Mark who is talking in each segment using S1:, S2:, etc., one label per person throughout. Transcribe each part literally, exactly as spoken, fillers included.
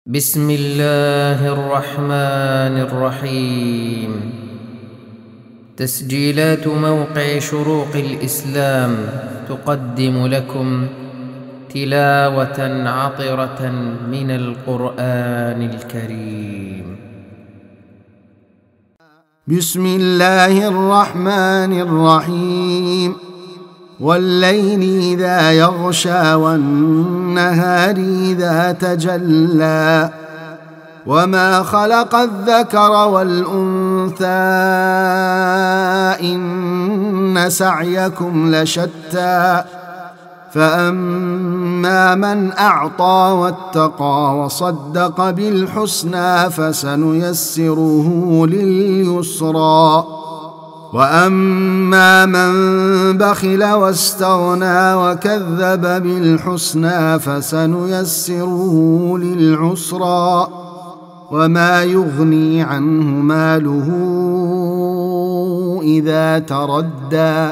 S1: بسم الله الرحمن الرحيم. تسجيلات موقع شروق الإسلام تقدم لكم تلاوة عطرة من القرآن الكريم.
S2: بسم الله الرحمن الرحيم. والليل إذا يغشى والنهار إذا تجلى وما خلق الذكر والأنثى إن سعيكم لشتى فأما من أعطى واتقى وصدق بالحسنى فسنيسره لليسرى وأما من بخل واستغنى وكذب بالحسنى فسنيسره للعسرى وما يغني عنه ماله إذا تردى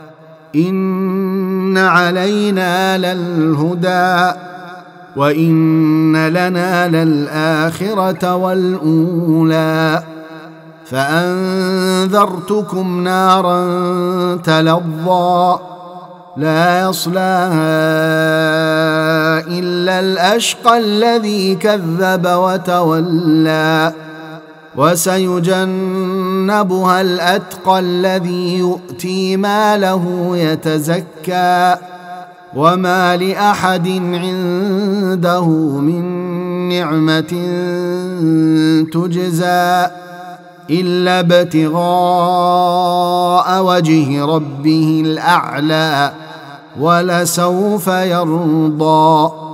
S2: إن علينا للهدى وإن لنا للآخرة والأولى فأنذرتكم نارا تلظى لا يصلاها إلا الأشقى الذي كذب وتولى وسيجنبها الأتقى الذي يؤتي ماله يتزكى وما لأحد عنده من نعمة تجزى إلا ابتغاء وجه ربه الأعلى ولسوف يرضى.